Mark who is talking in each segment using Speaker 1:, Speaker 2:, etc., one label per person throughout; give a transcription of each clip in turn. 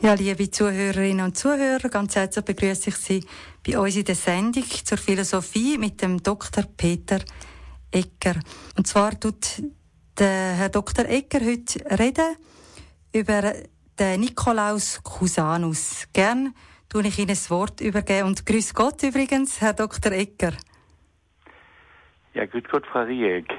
Speaker 1: Ja, liebe Zuhörerinnen und Zuhörer, ganz herzlich begrüße ich Sie bei uns in der Sendung zur Philosophie mit dem Dr. Peter Egger. Und zwar tut der Herr Dr. Egger heute reden über den Nikolaus Cusanus. Gern tue ich Ihnen das Wort übergeben. Und grüß Gott übrigens, Herr Dr. Egger.
Speaker 2: Ja, grüß Gott, Frau Rieck.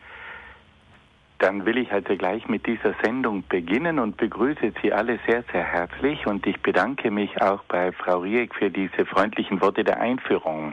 Speaker 2: Dann will ich also gleich mit dieser Sendung beginnen und begrüße Sie alle sehr, sehr herzlich. Und ich bedanke mich auch bei Frau Rieck für diese freundlichen Worte der Einführung.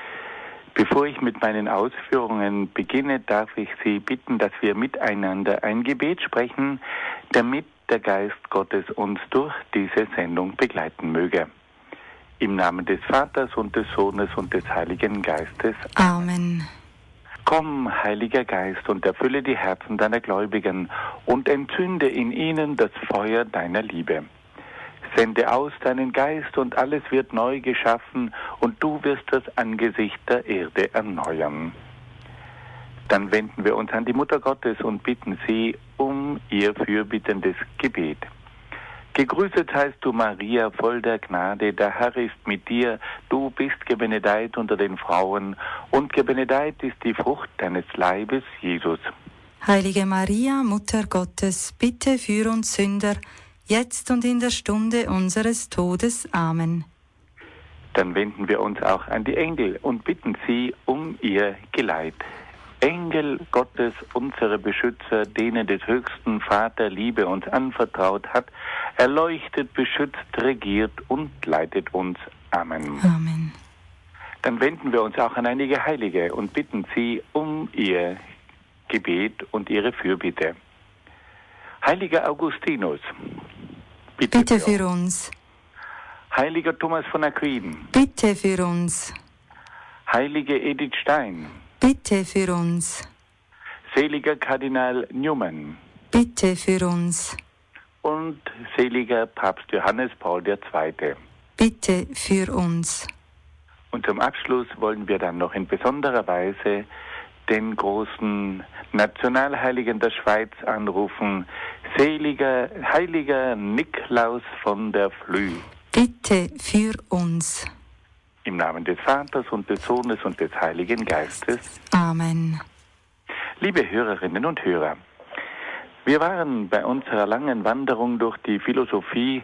Speaker 2: Bevor ich mit meinen Ausführungen beginne, darf ich Sie bitten, dass wir miteinander ein Gebet sprechen, damit der Geist Gottes uns durch diese Sendung begleiten möge. Im Namen des Vaters und des Sohnes und des Heiligen Geistes.
Speaker 1: Amen.
Speaker 2: Komm, Heiliger Geist, und erfülle die Herzen deiner Gläubigen und entzünde in ihnen das Feuer deiner Liebe. Sende aus deinen Geist und alles wird neu geschaffen und du wirst das Angesicht der Erde erneuern. Dann wenden wir uns an die Mutter Gottes und bitten sie um ihr fürbittendes Gebet. Gegrüßet heißt du, Maria, voll der Gnade, der Herr ist mit dir, du bist gebenedeit unter den Frauen, und gebenedeit ist die Frucht deines Leibes, Jesus.
Speaker 1: Heilige Maria, Mutter Gottes, bitte für uns Sünder, jetzt und in der Stunde unseres Todes. Amen.
Speaker 2: Dann wenden wir uns auch an die Engel und bitten sie um ihr Geleit. Engel Gottes, unsere Beschützer, denen des höchsten Vater Liebe uns anvertraut hat, erleuchtet, beschützt, regiert und leitet uns. Amen.
Speaker 1: Amen.
Speaker 2: Dann wenden wir uns auch an einige Heilige und bitten sie um ihr Gebet und ihre Fürbitte. Heiliger Augustinus,
Speaker 1: bitte für uns.
Speaker 2: Heiliger Thomas von Aquin,
Speaker 1: bitte für uns.
Speaker 2: Heilige Edith Stein,
Speaker 1: bitte für uns.
Speaker 2: Seliger Kardinal Newman,
Speaker 1: bitte für uns.
Speaker 2: Und seliger Papst Johannes Paul II,
Speaker 1: bitte für uns.
Speaker 2: Und zum Abschluss wollen wir dann noch in besonderer Weise den großen Nationalheiligen der Schweiz anrufen, heiliger Niklaus von der Flüe.
Speaker 1: Bitte für uns.
Speaker 2: Im Namen des Vaters und des Sohnes und des Heiligen Geistes.
Speaker 1: Amen.
Speaker 2: Liebe Hörerinnen und Hörer, wir waren bei unserer langen Wanderung durch die Philosophie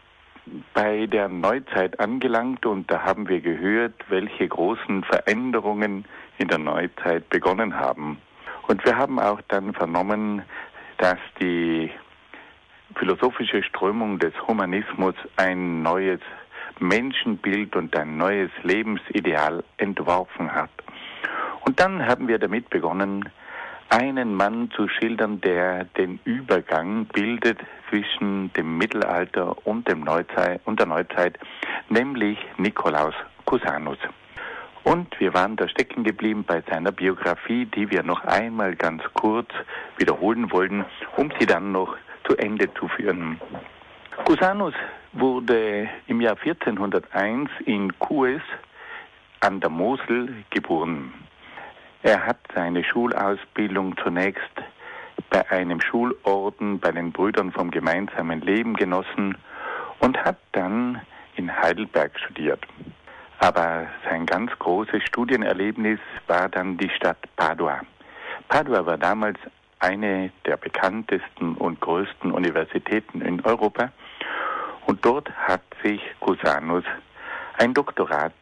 Speaker 2: bei der Neuzeit angelangt und da haben wir gehört, welche großen Veränderungen in der Neuzeit begonnen haben. Und wir haben auch dann vernommen, dass die philosophische Strömung des Humanismus ein neues Menschenbild und ein neues Lebensideal entworfen hat. Und dann haben wir damit begonnen, einen Mann zu schildern, der den Übergang bildet zwischen dem Mittelalter und der Neuzeit, nämlich Nikolaus Cusanus. Und wir waren da stecken geblieben bei seiner Biografie, die wir noch einmal ganz kurz wiederholen wollen, um sie dann noch zu Ende zu führen. Cusanus wurde im Jahr 1401 in Cues an der Mosel geboren. Er hat seine Schulausbildung zunächst bei einem Schulorden bei den Brüdern vom gemeinsamen Leben genossen und hat dann in Heidelberg studiert. Aber sein ganz großes Studienerlebnis war dann die Stadt Padua. Padua war damals eine der bekanntesten und größten Universitäten in Europa und dort hat sich Cusanus ein Doktorat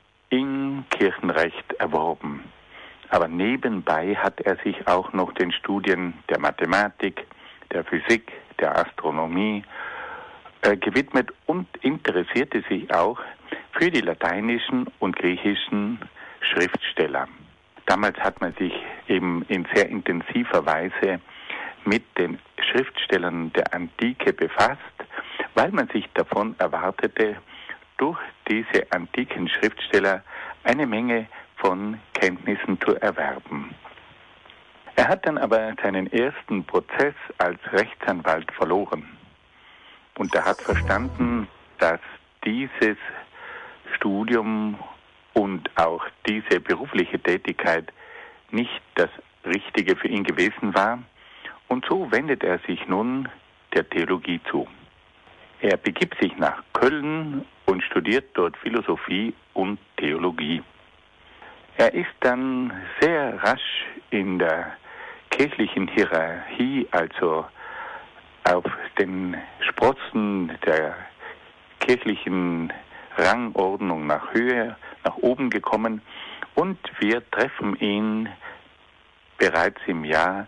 Speaker 2: in Kirchenrecht erworben. Aber nebenbei hat er sich auch noch den Studien der Mathematik, der Physik, der Astronomie gewidmet und interessierte sich auch für die lateinischen und griechischen Schriftsteller. Damals hat man sich eben in sehr intensiver Weise mit den Schriftstellern der Antike befasst, weil man sich davon erwartete, durch diese antiken Schriftsteller eine Menge von Kenntnissen zu erwerben. Er hat dann aber seinen ersten Prozess als Rechtsanwalt verloren. Und er hat verstanden, dass dieses Studium und auch diese berufliche Tätigkeit nicht das Richtige für ihn gewesen war. Und so wendet er sich nun der Theologie zu. Er begibt sich nach Köln und studiert dort Philosophie und Theologie. Er ist dann sehr rasch in der kirchlichen Hierarchie, also auf den Sprossen der kirchlichen Rangordnung nach oben gekommen, und wir treffen ihn bereits im Jahr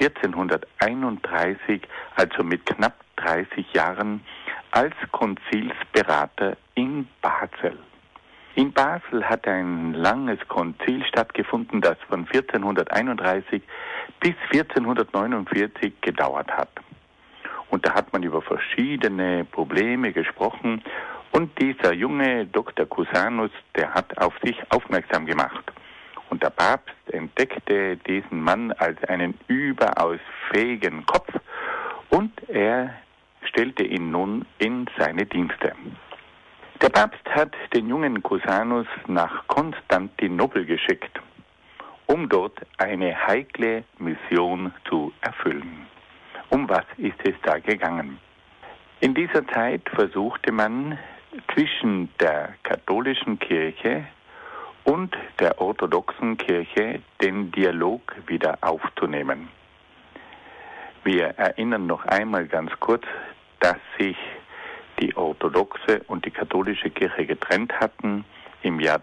Speaker 2: 1431, also mit knapp 30 Jahren, als Konzilsberater in Basel. In Basel hat ein langes Konzil stattgefunden, das von 1431 bis 1449 gedauert hat. Und da hat man über verschiedene Probleme gesprochen, und dieser junge Dr. Cusanus, der hat auf sich aufmerksam gemacht. Und der Papst entdeckte diesen Mann als einen überaus fähigen Kopf, und er stellte ihn nun in seine Dienste. Der Papst hat den jungen Cusanus nach Konstantinopel geschickt, um dort eine heikle Mission zu erfüllen. Um was ist es da gegangen? In dieser Zeit versuchte man, zwischen der katholischen Kirche und der orthodoxen Kirche den Dialog wieder aufzunehmen. Wir erinnern noch einmal ganz kurz, dass sich die orthodoxe und die katholische Kirche getrennt hatten. Im Jahr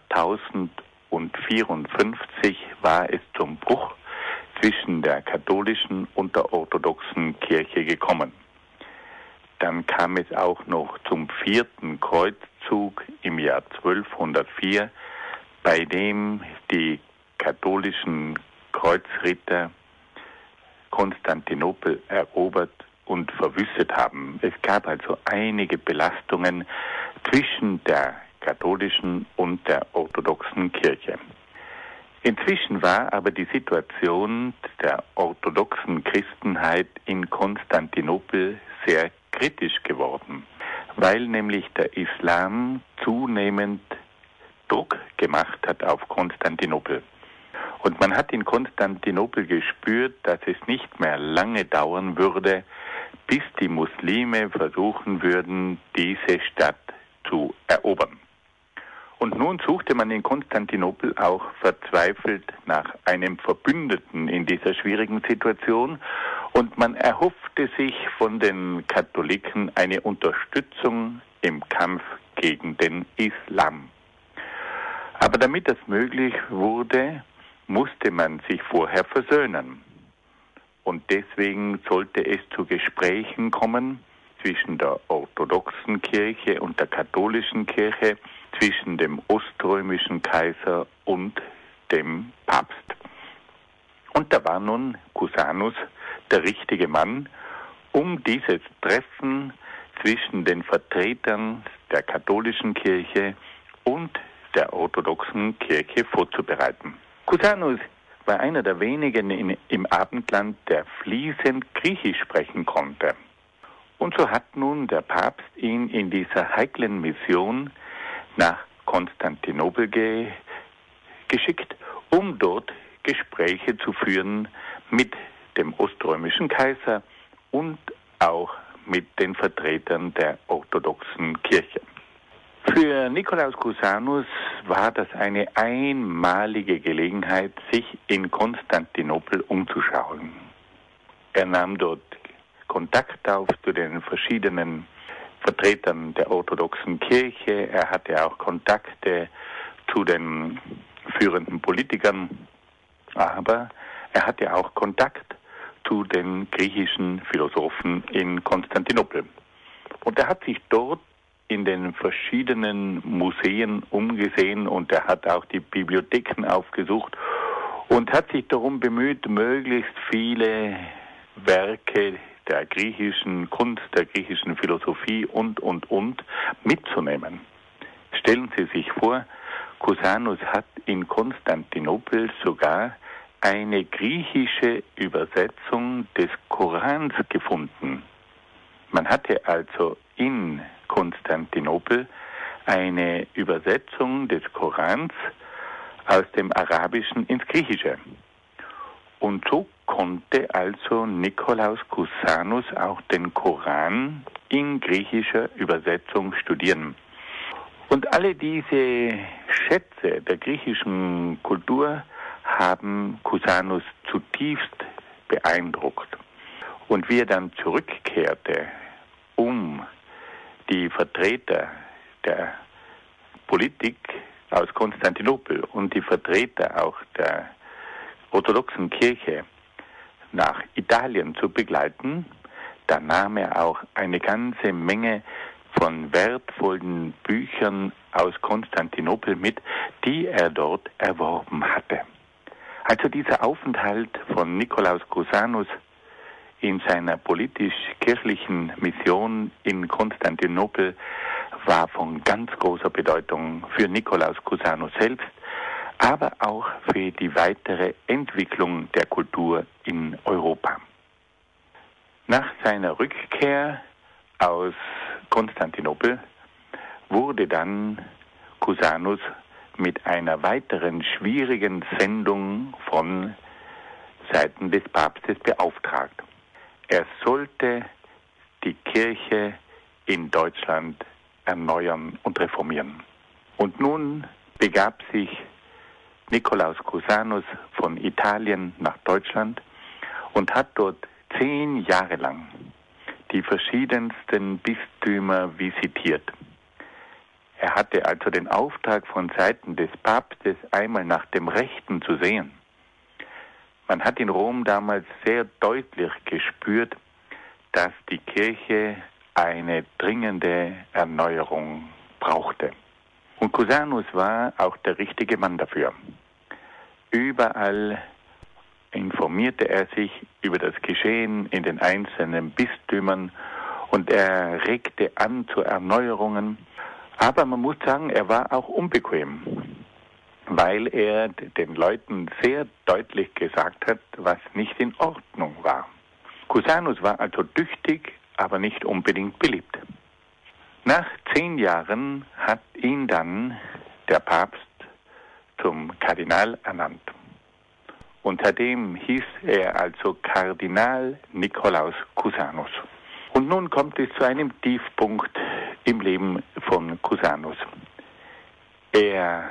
Speaker 2: 1054 war es zum Bruch zwischen der katholischen und der orthodoxen Kirche gekommen. Dann kam es auch noch zum 4. Kreuzzug im Jahr 1204, bei dem die katholischen Kreuzritter Konstantinopel erobert und verwüstet haben. Es gab also einige Belastungen zwischen der katholischen und der orthodoxen Kirche. Inzwischen war aber die Situation der orthodoxen Christenheit in Konstantinopel sehr kritisch geworden, weil nämlich der Islam zunehmend Druck gemacht hat auf Konstantinopel. Und man hat in Konstantinopel gespürt, dass es nicht mehr lange dauern würde, bis die Muslime versuchen würden, diese Stadt zu erobern. Und nun suchte man in Konstantinopel auch verzweifelt nach einem Verbündeten in dieser schwierigen Situation, und man erhoffte sich von den Katholiken eine Unterstützung im Kampf gegen den Islam. Aber damit das möglich wurde, musste man sich vorher versöhnen. Und deswegen sollte es zu Gesprächen kommen zwischen der orthodoxen Kirche und der katholischen Kirche, zwischen dem oströmischen Kaiser und dem Papst. Und da war nun Cusanus der richtige Mann, um dieses Treffen zwischen den Vertretern der katholischen Kirche und der orthodoxen Kirche vorzubereiten. Cusanus war einer der wenigen im Abendland, der fließend Griechisch sprechen konnte. Und so hat nun der Papst ihn in dieser heiklen Mission nach Konstantinopel geschickt, um dort Gespräche zu führen mit dem oströmischen Kaiser und auch mit den Vertretern der orthodoxen Kirche. Für Nikolaus Cusanus war das eine einmalige Gelegenheit, sich in Konstantinopel umzuschauen. Er nahm dort Kontakt auf zu den verschiedenen Vertretern der orthodoxen Kirche. Er hatte auch Kontakte zu den führenden Politikern, aber er hatte auch Kontakt zu den griechischen Philosophen in Konstantinopel. Und er hat sich dort in den verschiedenen Museen umgesehen, und er hat auch die Bibliotheken aufgesucht und hat sich darum bemüht, möglichst viele Werke der griechischen Kunst, der griechischen Philosophie und mitzunehmen. Stellen Sie sich vor, Cusanus hat in Konstantinopel sogar eine griechische Übersetzung des Korans gefunden. Man hatte also in Konstantinopel eine Übersetzung des Korans aus dem Arabischen ins Griechische. Und so konnte also Nikolaus Cusanus auch den Koran in griechischer Übersetzung studieren. Und alle diese Schätze der griechischen Kultur haben Cusanus zutiefst beeindruckt. Und wie er dann zurückkehrte, um die Vertreter der Politik aus Konstantinopel und die Vertreter auch der orthodoxen Kirche nach Italien zu begleiten, da nahm er auch eine ganze Menge von wertvollen Büchern aus Konstantinopel mit, die er dort erworben hatte. Also dieser Aufenthalt von Nikolaus Cusanus in seiner politisch-kirchlichen Mission in Konstantinopel war von ganz großer Bedeutung für Nikolaus Cusanus selbst, aber auch für die weitere Entwicklung der Kultur in Europa. Nach seiner Rückkehr aus Konstantinopel wurde dann Cusanus mit einer weiteren schwierigen Sendung von Seiten des Papstes beauftragt. Er sollte die Kirche in Deutschland erneuern und reformieren. Und nun begab sich Nikolaus Cusanus von Italien nach Deutschland und hat dort 10 Jahre lang die verschiedensten Bistümer visitiert. Er hatte also den Auftrag von Seiten des Papstes, einmal nach dem Rechten zu sehen. Man hat in Rom damals sehr deutlich gespürt, dass die Kirche eine dringende Erneuerung brauchte. Und Cusanus war auch der richtige Mann dafür. Überall informierte er sich über das Geschehen in den einzelnen Bistümern und er regte an zu Erneuerungen. Aber man muss sagen, er war auch unbequem, weil er den Leuten sehr deutlich gesagt hat, was nicht in Ordnung war. Cusanus war also tüchtig, aber nicht unbedingt beliebt. Nach 10 Jahren hat ihn dann der Papst zum Kardinal ernannt. Und seitdem hieß er also Kardinal Nikolaus Cusanus. Und nun kommt es zu einem Tiefpunkt im Leben von Cusanus. Er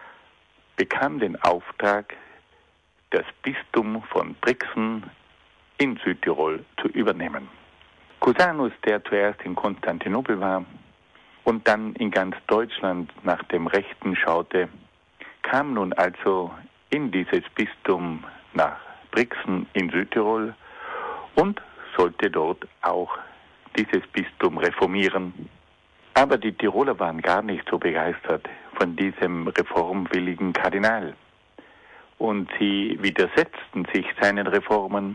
Speaker 2: bekam den Auftrag, das Bistum von Brixen in Südtirol zu übernehmen. Cusanus, der zuerst in Konstantinopel war und dann in ganz Deutschland nach dem Rechten schaute, kam nun also in dieses Bistum nach Brixen in Südtirol und sollte dort auch dieses Bistum reformieren. Aber die Tiroler waren gar nicht so begeistert von diesem reformwilligen Kardinal. Und sie widersetzten sich seinen Reformen.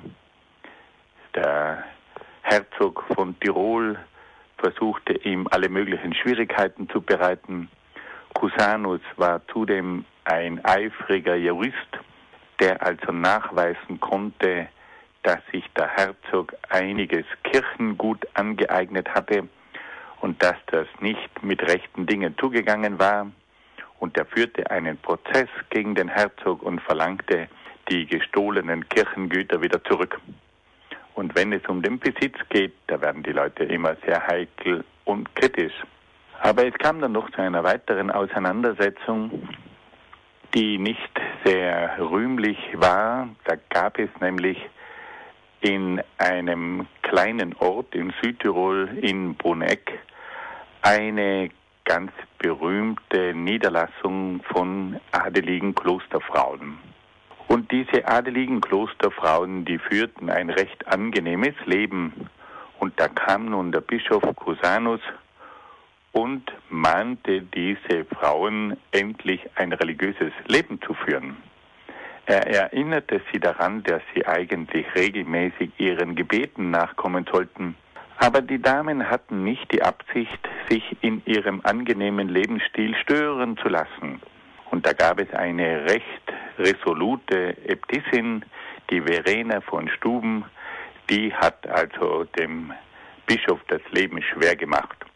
Speaker 2: Der Herzog von Tirol versuchte ihm alle möglichen Schwierigkeiten zu bereiten. Cusanus war zudem ein eifriger Jurist, der also nachweisen konnte, dass sich der Herzog einiges Kirchengut angeeignet hatte und dass das nicht mit rechten Dingen zugegangen war. Und er führte einen Prozess gegen den Herzog und verlangte die gestohlenen Kirchengüter wieder zurück. Und wenn es um den Besitz geht, da werden die Leute immer sehr heikel und kritisch. Aber es kam dann noch zu einer weiteren Auseinandersetzung, die nicht sehr rühmlich war. Da gab es nämlich in einem kleinen Ort in Südtirol, in Bruneck, eine ganz berühmte Niederlassung von adeligen Klosterfrauen. Und diese adeligen Klosterfrauen, die führten ein recht angenehmes Leben. Und da kam nun der Bischof Cusanus und mahnte diese Frauen, endlich ein religiöses Leben zu führen. Er erinnerte sie daran, dass sie eigentlich regelmäßig ihren Gebeten nachkommen sollten. Aber die Damen hatten nicht die Absicht, sich in ihrem angenehmen Lebensstil stören zu lassen. Und da gab es eine recht resolute Äbtissin, die Verena von Stuben, die hat also dem Bischof das Leben schwer gemacht.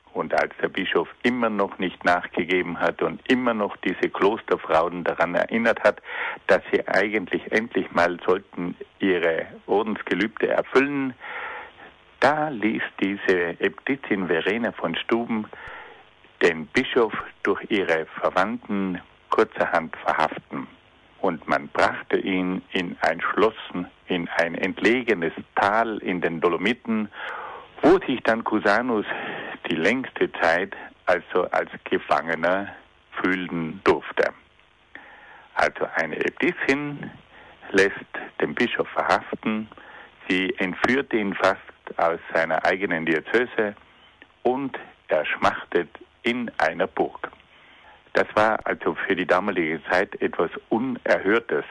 Speaker 2: Und als der Bischof immer noch nicht nachgegeben hat und immer noch diese Klosterfrauen daran erinnert hat, dass sie eigentlich endlich mal sollten ihre Ordensgelübde erfüllen, da ließ diese Äbtissin Verena von Stuben den Bischof durch ihre Verwandten kurzerhand verhaften. Und man brachte ihn in ein Schloss, in ein entlegenes Tal in den Dolomiten, wo sich dann Cusanus die längste Zeit also als Gefangener fühlen durfte. Also eine Äbtissin lässt den Bischof verhaften, sie entführt ihn fast aus seiner eigenen Diözese und er schmachtet in einer Burg. Das war also für die damalige Zeit etwas Unerhörtes.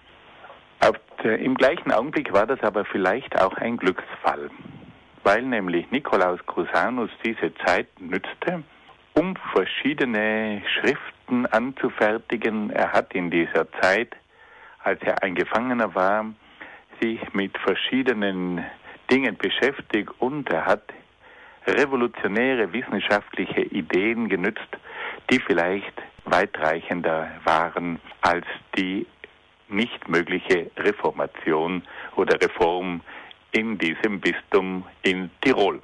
Speaker 2: Im gleichen Augenblick war das aber vielleicht auch ein Glücksfall, weil nämlich Nikolaus Cusanus diese Zeit nützte, um verschiedene Schriften anzufertigen. Er hat in dieser Zeit, als er ein Gefangener war, sich mit verschiedenen Dingen beschäftigt und er hat revolutionäre wissenschaftliche Ideen genützt, die vielleicht weitreichender waren als die nicht mögliche Reformation oder Reform in diesem Bistum in Tirol.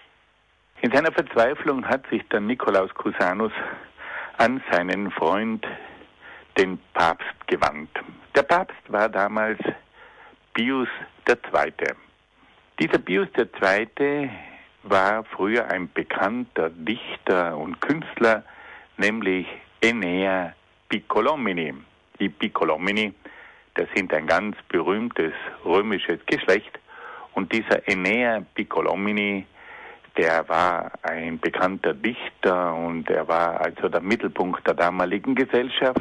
Speaker 2: In seiner Verzweiflung hat sich dann Nikolaus Cusanus an seinen Freund, den Papst, gewandt. Der Papst war damals Pius II. Dieser Pius II. War früher ein bekannter Dichter und Künstler, nämlich Enea Piccolomini. Die Piccolomini, das sind ein ganz berühmtes römisches Geschlecht. Und dieser Enea Piccolomini, der war ein bekannter Dichter und er war also der Mittelpunkt der damaligen Gesellschaft.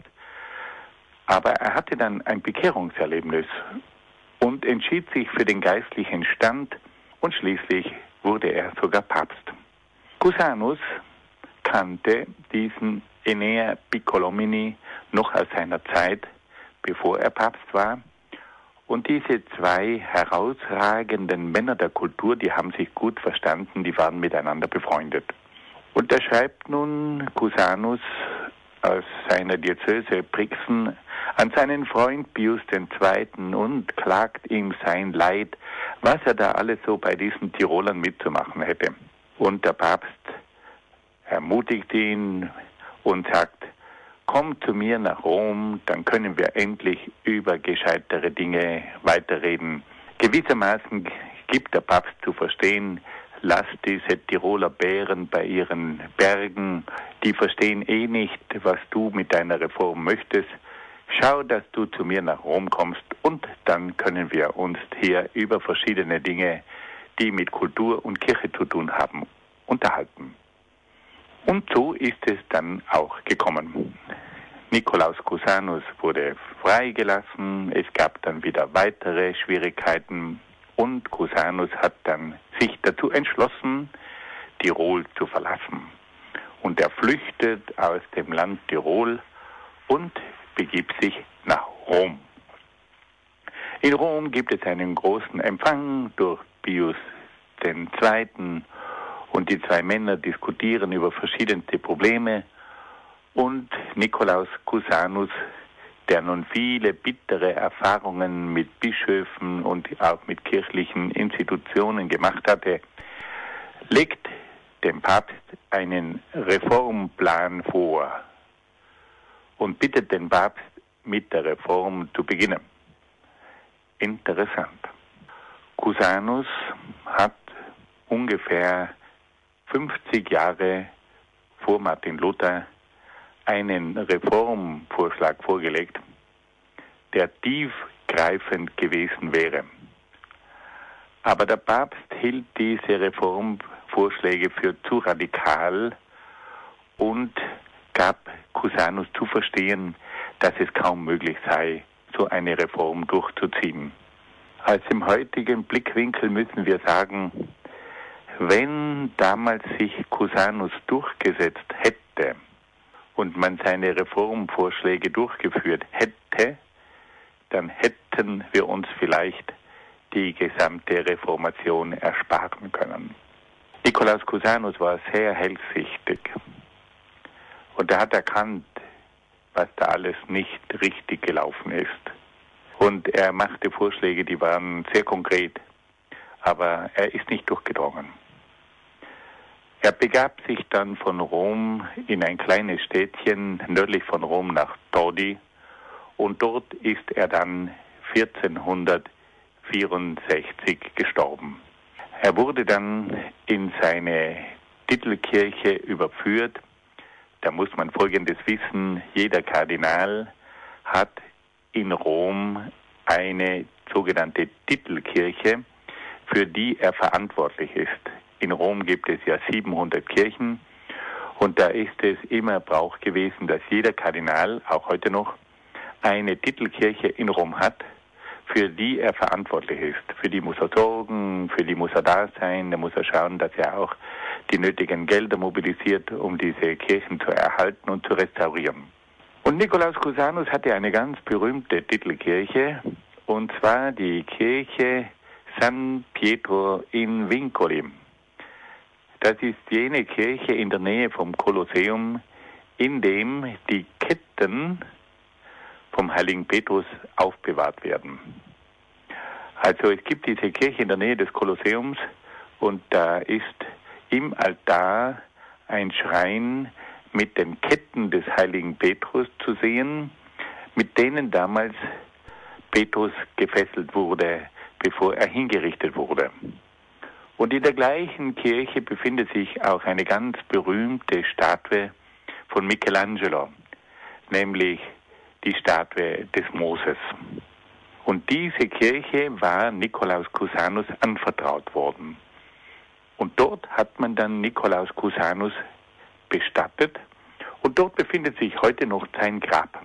Speaker 2: Aber er hatte dann ein Bekehrungserlebnis und entschied sich für den geistlichen Stand und schließlich wurde er sogar Papst. Cusanus kannte diesen Enea Piccolomini noch aus seiner Zeit, bevor er Papst war. Und diese zwei herausragenden Männer der Kultur, die haben sich gut verstanden, die waren miteinander befreundet. Und da schreibt nun Cusanus aus seiner Diözese Brixen an seinen Freund Pius II. Und klagt ihm sein Leid, was er da alles so bei diesen Tirolern mitzumachen hätte. Und der Papst ermutigt ihn und sagt, komm zu mir nach Rom, dann können wir endlich über gescheitere Dinge weiterreden. Gewissermaßen gibt der Papst zu verstehen, lass diese Tiroler Bären bei ihren Bergen, die verstehen eh nicht, was du mit deiner Reform möchtest. Schau, dass du zu mir nach Rom kommst und dann können wir uns hier über verschiedene Dinge, die mit Kultur und Kirche zu tun haben, unterhalten. Und so ist es dann auch gekommen. Nikolaus Cusanus wurde freigelassen, es gab dann wieder weitere Schwierigkeiten und Cusanus hat dann sich dazu entschlossen, Tirol zu verlassen. Und er flüchtet aus dem Land Tirol und begibt sich nach Rom. In Rom gibt es einen großen Empfang durch Pius II. Und die zwei Männer diskutieren über verschiedenste Probleme. Und Nikolaus Cusanus, der nun viele bittere Erfahrungen mit Bischöfen und auch mit kirchlichen Institutionen gemacht hatte, legt dem Papst einen Reformplan vor und bittet den Papst, mit der Reform zu beginnen. Interessant. Cusanus hat ungefähr 50 Jahre vor Martin Luther einen Reformvorschlag vorgelegt, der tiefgreifend gewesen wäre. Aber der Papst hielt diese Reformvorschläge für zu radikal und gab Cusanus zu verstehen, dass es kaum möglich sei, so eine Reform durchzuziehen. Aus dem heutigen Blickwinkel müssen wir sagen, wenn damals sich Cusanus durchgesetzt hätte und man seine Reformvorschläge durchgeführt hätte, dann hätten wir uns vielleicht die gesamte Reformation ersparen können. Nikolaus Cusanus war sehr hellsichtig und er hat erkannt, was da alles nicht richtig gelaufen ist. Und er machte Vorschläge, die waren sehr konkret, aber er ist nicht durchgedrungen. Er begab sich dann von Rom in ein kleines Städtchen nördlich von Rom nach Todi und dort ist er dann 1464 gestorben. Er wurde dann in seine Titelkirche überführt. Da muss man Folgendes wissen: Jeder Kardinal hat in Rom eine sogenannte Titelkirche, für die er verantwortlich ist. In Rom gibt es ja 700 Kirchen und da ist es immer Brauch gewesen, dass jeder Kardinal, auch heute noch, eine Titelkirche in Rom hat, für die er verantwortlich ist. Für die muss er sorgen, für die muss er da sein, da muss er schauen, dass er auch die nötigen Gelder mobilisiert, um diese Kirchen zu erhalten und zu restaurieren. Und Nikolaus Cusanus hatte eine ganz berühmte Titelkirche, und zwar die Kirche San Pietro in Vincoli. Das ist jene Kirche in der Nähe vom Kolosseum, in dem die Ketten vom heiligen Petrus aufbewahrt werden. Also es gibt diese Kirche in der Nähe des Kolosseums und da ist im Altar ein Schrein mit den Ketten des heiligen Petrus zu sehen, mit denen damals Petrus gefesselt wurde, bevor er hingerichtet wurde. Und in der gleichen Kirche befindet sich auch eine ganz berühmte Statue von Michelangelo, nämlich die Statue des Moses. Und diese Kirche war Nikolaus Cusanus anvertraut worden. Und dort hat man dann Nikolaus Cusanus bestattet und dort befindet sich heute noch sein Grab.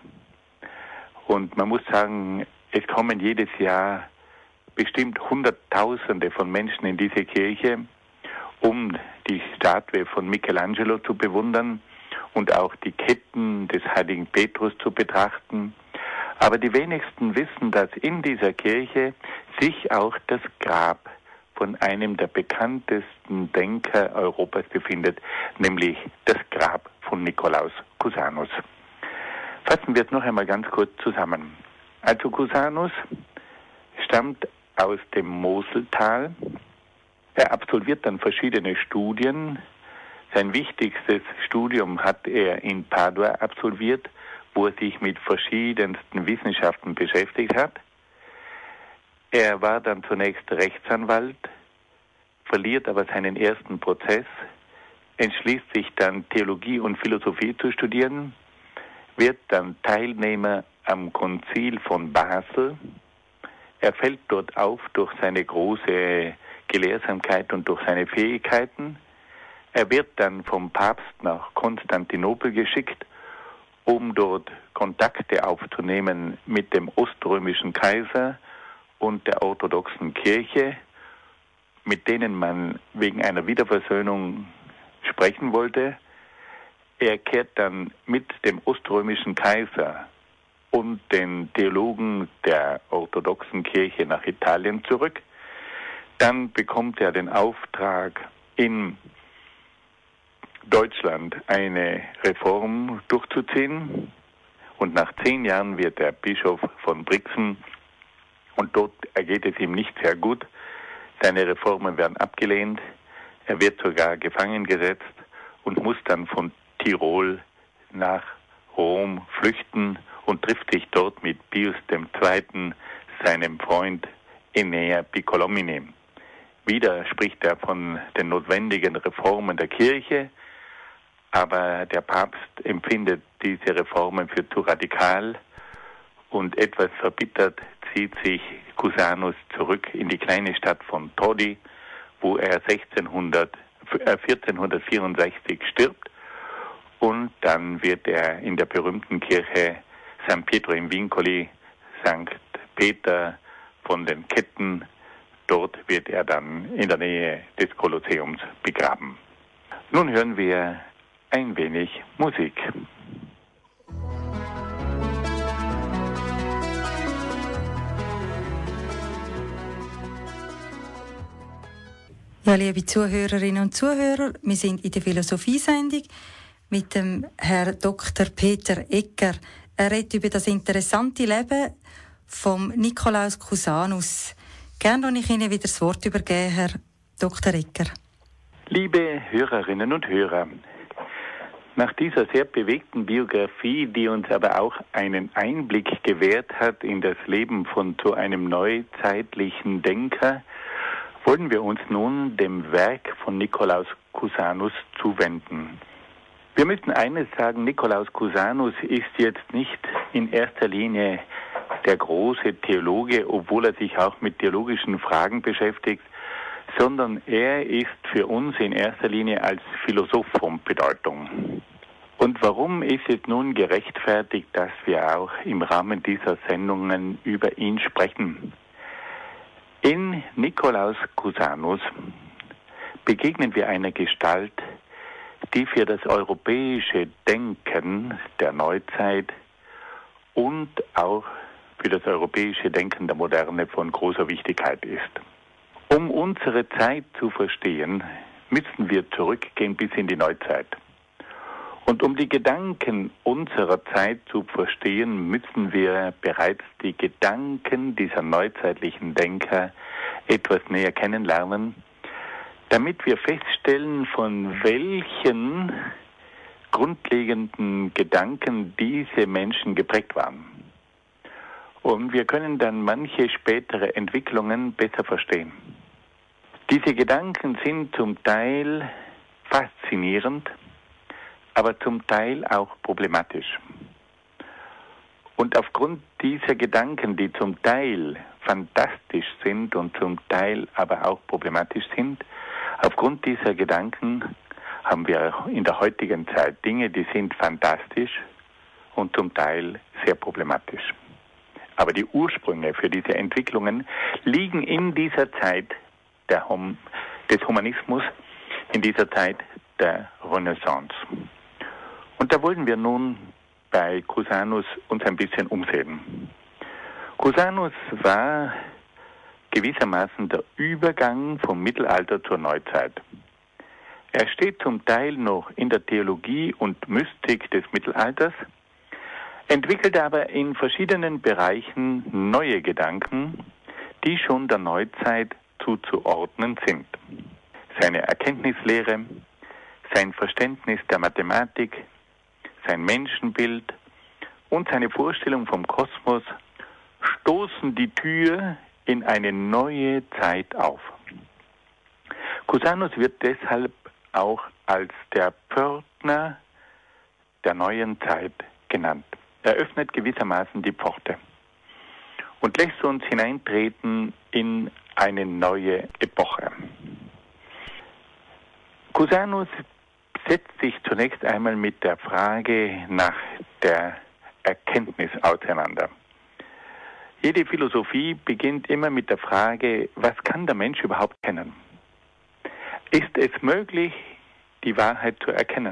Speaker 2: Und man muss sagen, es kommen jedes Jahr bestimmt Hunderttausende von Menschen in diese Kirche, um die Statue von Michelangelo zu bewundern und auch die Ketten des heiligen Petrus zu betrachten. Aber die wenigsten wissen, dass in dieser Kirche sich auch das Grab von einem der bekanntesten Denker Europas befindet, nämlich das Grab von Nikolaus Cusanus. Fassen wir es noch einmal ganz kurz zusammen. Also Cusanus stammt aus dem Moseltal. Er absolviert dann verschiedene Studien. Sein wichtigstes Studium hat er in Padua absolviert, wo er sich mit verschiedensten Wissenschaften beschäftigt hat. Er war dann zunächst Rechtsanwalt, verliert aber seinen ersten Prozess, entschließt sich dann Theologie und Philosophie zu studieren, wird dann Teilnehmer am Konzil von Basel. Er fällt dort auf durch seine große Gelehrsamkeit und durch seine Fähigkeiten. Er wird dann vom Papst nach Konstantinopel geschickt, um dort Kontakte aufzunehmen mit dem oströmischen Kaiser und der orthodoxen Kirche, mit denen man wegen einer Wiederversöhnung sprechen wollte. Er kehrt dann mit dem oströmischen Kaiser und den Theologen der orthodoxen Kirche nach Italien zurück. Dann bekommt er den Auftrag, in Deutschland eine Reform durchzuziehen. Und nach 10 Jahren wird er Bischof von Brixen und dort ergeht es ihm nicht sehr gut. Seine Reformen werden abgelehnt. Er wird sogar gefangen gesetzt und muss dann von Tirol nach Rom flüchten und trifft sich dort mit Pius II., seinem Freund Enea Piccolomini. Wieder spricht er von den notwendigen Reformen der Kirche, aber der Papst empfindet diese Reformen für zu radikal und etwas verbittert zieht sich Cusanus zurück in die kleine Stadt von Todi, wo er 1464 stirbt, und dann wird er in der berühmten Kirche San Pietro in Vincoli, Sankt Peter von den Ketten, dort wird er dann in der Nähe des Kolosseums begraben. Nun hören wir ein wenig Musik.
Speaker 1: Ja, liebe Zuhörerinnen und Zuhörer, wir sind in der Philosophiesendung mit dem Herrn Dr. Peter Egger. Er redet über das interessante Leben von Nikolaus Cusanus. Gerne würde ich Ihnen wieder das Wort übergeben, Herr Dr. Egger.
Speaker 2: Liebe Hörerinnen und Hörer, nach dieser sehr bewegten Biografie, die uns aber auch einen Einblick gewährt hat in das Leben von so einem neuzeitlichen Denker, wollen wir uns nun dem Werk von Nikolaus Cusanus zuwenden. Wir müssen eines sagen, Nikolaus Cusanus ist jetzt nicht in erster Linie der große Theologe, obwohl er sich auch mit theologischen Fragen beschäftigt, sondern er ist für uns in erster Linie als Philosoph von Bedeutung. Und warum ist es nun gerechtfertigt, dass wir auch im Rahmen dieser Sendungen über ihn sprechen? In Nikolaus Cusanus begegnen wir einer Gestalt, die für das europäische Denken der Neuzeit und auch für das europäische Denken der Moderne von großer Wichtigkeit ist. Um unsere Zeit zu verstehen, müssen wir zurückgehen bis in die Neuzeit. Und um die Gedanken unserer Zeit zu verstehen, müssen wir bereits die Gedanken dieser neuzeitlichen Denker etwas näher kennenlernen, damit wir feststellen, von welchen grundlegenden Gedanken diese Menschen geprägt waren. Und wir können dann manche spätere Entwicklungen besser verstehen. Diese Gedanken sind zum Teil faszinierend, aber zum Teil auch problematisch. Und aufgrund dieser Gedanken, die zum Teil fantastisch sind und zum Teil aber auch problematisch sind, aufgrund dieser Gedanken haben wir in der heutigen Zeit Dinge, die sind fantastisch und zum Teil sehr problematisch. Aber die Ursprünge für diese Entwicklungen liegen in dieser Zeit des Humanismus, in dieser Zeit der Renaissance. Und da wollen wir nun bei Cusanus uns ein bisschen umsehen. Cusanus war gewissermaßen der Übergang vom Mittelalter zur Neuzeit. Er steht zum Teil noch in der Theologie und Mystik des Mittelalters, entwickelt aber in verschiedenen Bereichen neue Gedanken, die schon der Neuzeit zuzuordnen sind. Seine Erkenntnislehre, sein Verständnis der Mathematik, sein Menschenbild und seine Vorstellung vom Kosmos stoßen die Tür in eine neue Zeit auf. Cusanus wird deshalb auch als der Pförtner der neuen Zeit genannt. Er öffnet gewissermaßen die Pforte und lässt uns hineintreten in eine neue Epoche. Cusanus setzt sich zunächst einmal mit der Frage nach der Erkenntnis auseinander. Jede Philosophie beginnt immer mit der Frage, was kann der Mensch überhaupt kennen? Ist es möglich, die Wahrheit zu erkennen?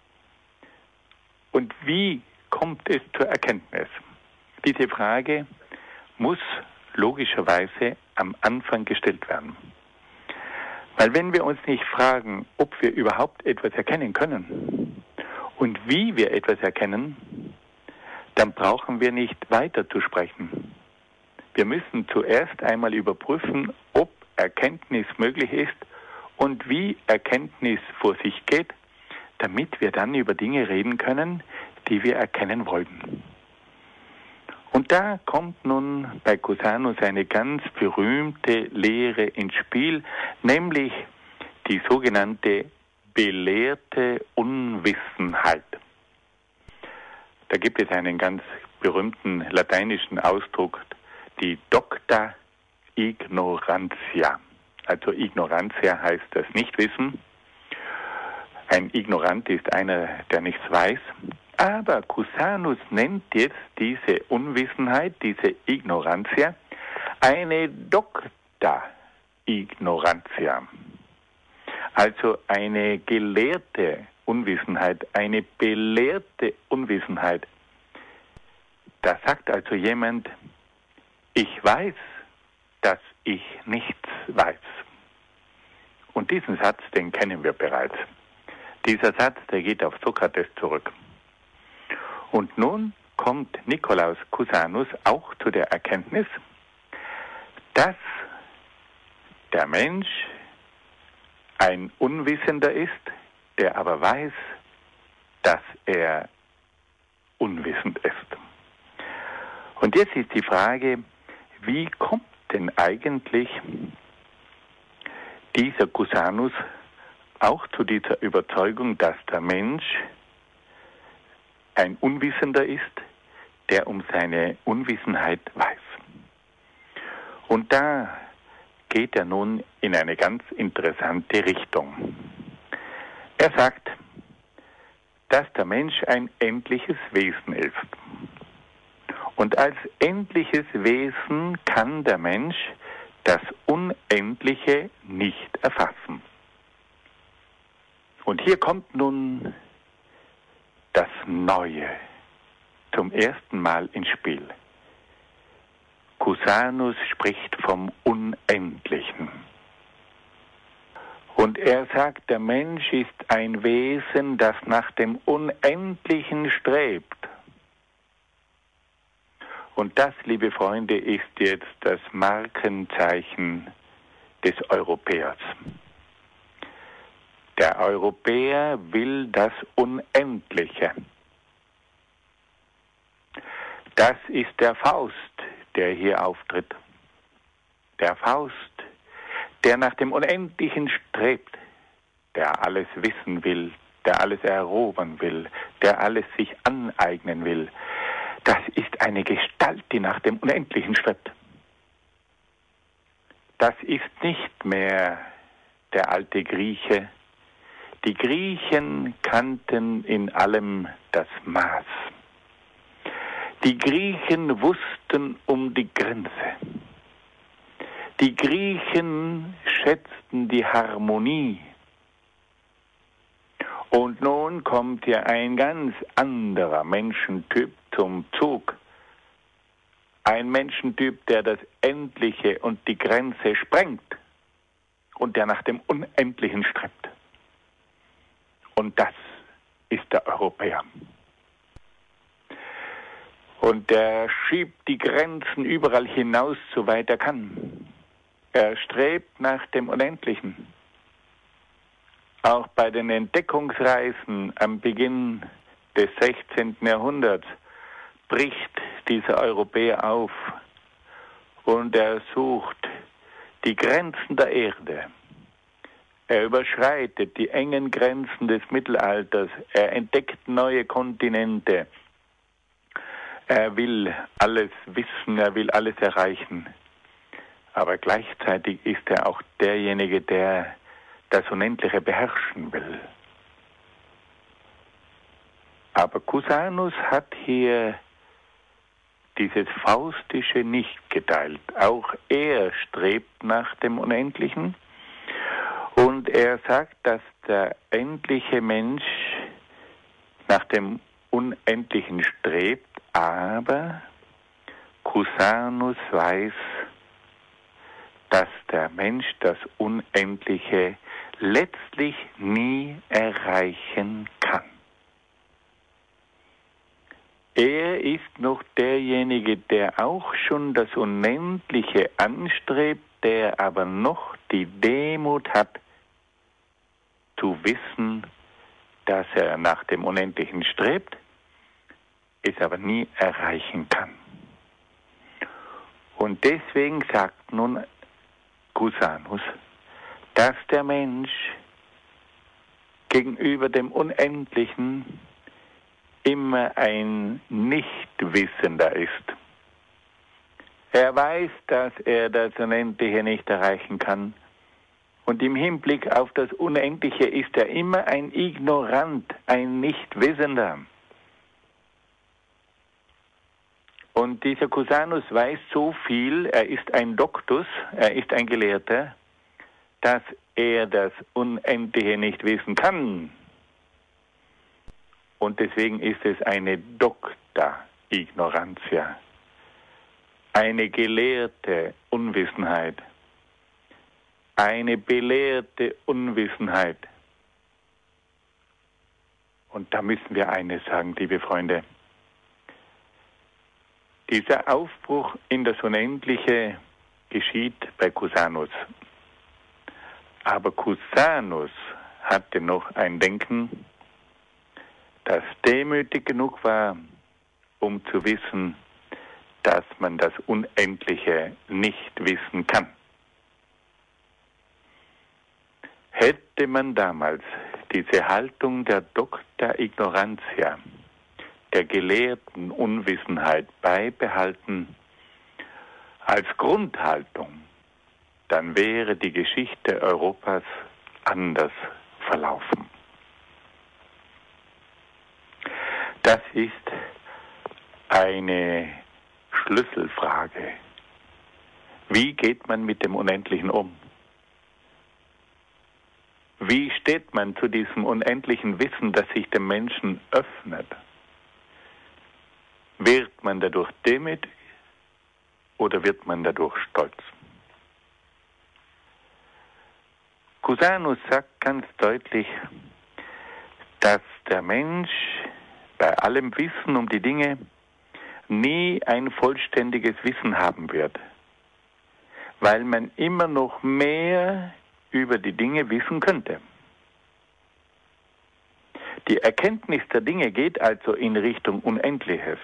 Speaker 2: Und wie kommt es zur Erkenntnis? Diese Frage muss logischerweise am Anfang gestellt werden. Weil wenn wir uns nicht fragen, ob wir überhaupt etwas erkennen können und wie wir etwas erkennen, dann brauchen wir nicht weiter zu sprechen. Wir müssen zuerst einmal überprüfen, ob Erkenntnis möglich ist und wie Erkenntnis vor sich geht, damit wir dann über Dinge reden können, die wir erkennen wollen. Und da kommt nun bei Cusanus eine ganz berühmte Lehre ins Spiel, nämlich die sogenannte belehrte Unwissenheit. Da gibt es einen ganz berühmten lateinischen Ausdruck, die Docta Ignorantia. Also Ignorantia heißt das Nichtwissen. Ein Ignorant ist einer, der nichts weiß. Aber Cusanus nennt jetzt diese Unwissenheit, diese Ignorantia, eine Docta Ignorantia. Also eine gelehrte Unwissenheit, eine belehrte Unwissenheit. Da sagt also jemand, ich weiß, dass ich nichts weiß. Und diesen Satz, den kennen wir bereits. Dieser Satz, der geht auf Sokrates zurück. Und nun kommt Nikolaus Cusanus auch zu der Erkenntnis, dass der Mensch ein Unwissender ist, der aber weiß, dass er unwissend ist. Und jetzt ist die Frage, wie kommt denn eigentlich dieser Cusanus auch zu dieser Überzeugung, dass der Mensch ein Unwissender ist, der um seine Unwissenheit weiß? Und da geht er nun in eine ganz interessante Richtung. Er sagt, dass der Mensch ein endliches Wesen ist. Und als endliches Wesen kann der Mensch das Unendliche nicht erfassen. Und hier kommt nun das Neue zum ersten Mal ins Spiel. Cusanus spricht vom Unendlichen. Und er sagt, der Mensch ist ein Wesen, das nach dem Unendlichen strebt. Und das, liebe Freunde, ist jetzt das Markenzeichen des Europäers. Der Europäer will das Unendliche. Das ist der Faust, der hier auftritt. Der Faust, der nach dem Unendlichen strebt, der alles wissen will, der alles erobern will, der alles sich aneignen will. Das ist eine Gestalt, die nach dem Unendlichen strebt. Das ist nicht mehr der alte Grieche. Die Griechen kannten in allem das Maß. Die Griechen wussten um die Grenze. Die Griechen schätzten die Harmonie. Und nun kommt hier ein ganz anderer Menschentyp zum Zug. Ein Menschentyp, der das Endliche und die Grenze sprengt und der nach dem Unendlichen strebt. Und das ist der Europäer. Und der schiebt die Grenzen überall hinaus, soweit er kann. Er strebt nach dem Unendlichen. Auch bei den Entdeckungsreisen am Beginn des 16. Jahrhunderts bricht dieser Europäer auf und er sucht die Grenzen der Erde. Er überschreitet die engen Grenzen des Mittelalters. Er entdeckt neue Kontinente. Er will alles wissen, er will alles erreichen. Aber gleichzeitig ist er auch derjenige, der das Unendliche beherrschen will. Aber Cusanus hat hier dieses Faustische nicht geteilt. Auch er strebt nach dem Unendlichen. Und er sagt, dass der endliche Mensch nach dem Unendlichen strebt, aber Cusanus weiß, dass der Mensch das Unendliche letztlich nie erreichen kann. Er ist noch derjenige, der auch schon das Unendliche anstrebt, der aber noch die Demut hat, zu wissen, dass er nach dem Unendlichen strebt, es aber nie erreichen kann. Und deswegen sagt nun Cusanus, dass der Mensch gegenüber dem Unendlichen immer ein Nichtwissender ist. Er weiß, dass er das Unendliche nicht erreichen kann. Und im Hinblick auf das Unendliche ist er immer ein Ignorant, ein Nichtwissender. Und dieser Cusanus weiß so viel, er ist ein Doktus, er ist ein Gelehrter, dass er das Unendliche nicht wissen kann. Und deswegen ist es eine Docta Ignorantia, eine gelehrte Unwissenheit. eine belehrte Unwissenheit. Und da müssen wir eines sagen, liebe Freunde. Dieser Aufbruch in das Unendliche geschieht bei Cusanus. Aber Cusanus hatte noch ein Denken, das demütig genug war, um zu wissen, dass man das Unendliche nicht wissen kann. Hätte man damals diese Haltung der Docta Ignorantia, der gelehrten Unwissenheit beibehalten als Grundhaltung, dann wäre die Geschichte Europas anders verlaufen. Das ist eine Schlüsselfrage. Wie geht man mit dem Unendlichen um? Wie steht man zu diesem unendlichen Wissen, das sich dem Menschen öffnet? Wird man dadurch demütig oder wird man dadurch stolz? Cusanus sagt ganz deutlich, dass der Mensch bei allem Wissen um die Dinge nie ein vollständiges Wissen haben wird, weil man immer noch mehr über die Dinge wissen könnte. Die Erkenntnis der Dinge geht also in Richtung Unendliches.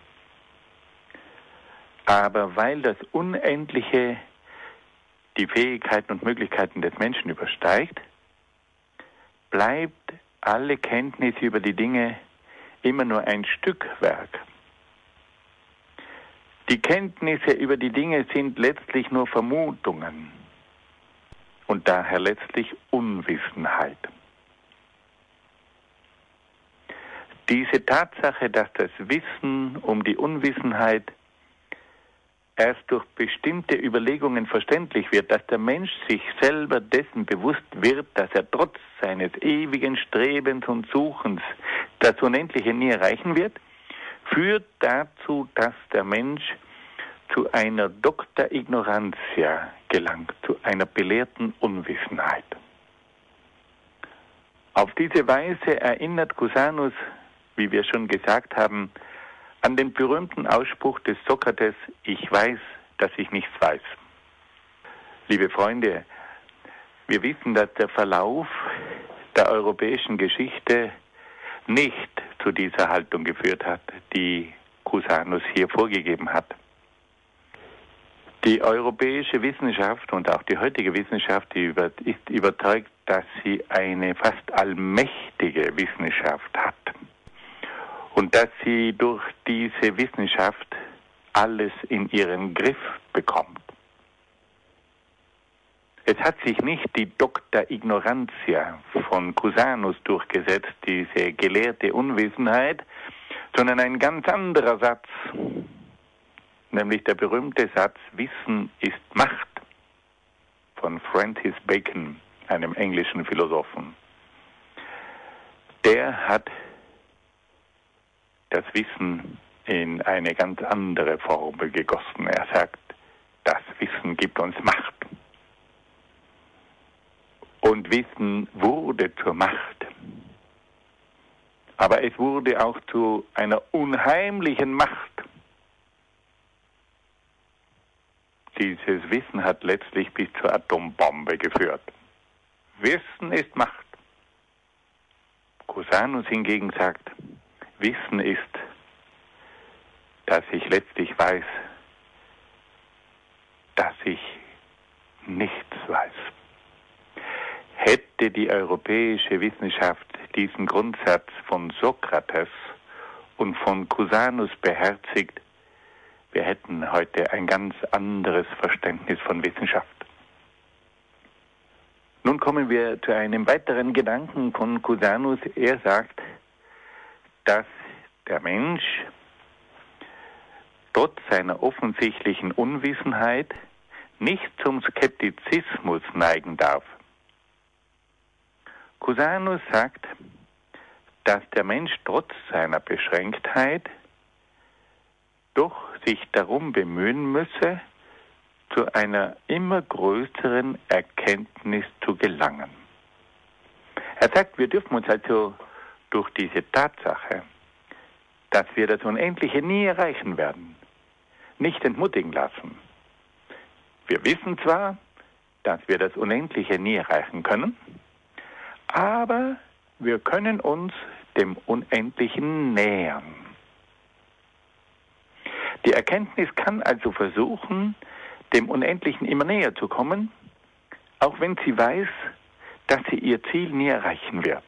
Speaker 2: Aber weil das Unendliche die Fähigkeiten und Möglichkeiten des Menschen übersteigt, bleibt alle Kenntnis über die Dinge immer nur ein Stückwerk. Die Kenntnisse über die Dinge sind letztlich nur Vermutungen und daher letztlich Unwissenheit. Diese Tatsache, dass das Wissen um die Unwissenheit erst durch bestimmte Überlegungen verständlich wird, dass der Mensch sich selber dessen bewusst wird, dass er trotz seines ewigen Strebens und Suchens das Unendliche nie erreichen wird, führt dazu, dass der Mensch zu einer Docta Ignorantia gelangt, zu einer belehrten Unwissenheit. Auf diese Weise erinnert Cusanus, wie wir schon gesagt haben, an den berühmten Ausspruch des Sokrates: Ich weiß, dass ich nichts weiß. Liebe Freunde, wir wissen, dass der Verlauf der europäischen Geschichte nicht zu dieser Haltung geführt hat, die Cusanus hier vorgegeben hat. Die europäische Wissenschaft und auch die heutige Wissenschaft ist überzeugt, dass sie eine fast allmächtige Wissenschaft hat und dass sie durch diese Wissenschaft alles in ihren Griff bekommt. Es hat sich nicht die Docta Ignorantia von Cusanus durchgesetzt, diese gelehrte Unwissenheit, sondern ein ganz anderer Satz, nämlich der berühmte Satz, Wissen ist Macht, von Francis Bacon, einem englischen Philosophen. Der hat das Wissen in eine ganz andere Formel gegossen. Er sagt, das Wissen gibt uns Macht. Und Wissen wurde zur Macht. Aber es wurde auch zu einer unheimlichen Macht. Dieses Wissen hat letztlich bis zur Atombombe geführt. Wissen ist Macht. Cusanus hingegen sagt, Wissen ist, dass ich letztlich weiß, dass ich nichts weiß. Hätte die europäische Wissenschaft diesen Grundsatz von Sokrates und von Cusanus beherzigt, wir hätten heute ein ganz anderes Verständnis von Wissenschaft. Nun kommen wir zu einem weiteren Gedanken von Cusanus. Er sagt, dass der Mensch trotz seiner offensichtlichen Unwissenheit nicht zum Skeptizismus neigen darf. Cusanus sagt, dass der Mensch trotz seiner Beschränktheit doch sich darum bemühen müsse, zu einer immer größeren Erkenntnis zu gelangen. Er sagt, wir dürfen uns also durch diese Tatsache, dass wir das Unendliche nie erreichen werden, nicht entmutigen lassen. Wir wissen zwar, dass wir das Unendliche nie erreichen können, aber wir können uns dem Unendlichen nähern. Die Erkenntnis kann also versuchen, dem Unendlichen immer näher zu kommen, auch wenn sie weiß, dass sie ihr Ziel nie erreichen wird.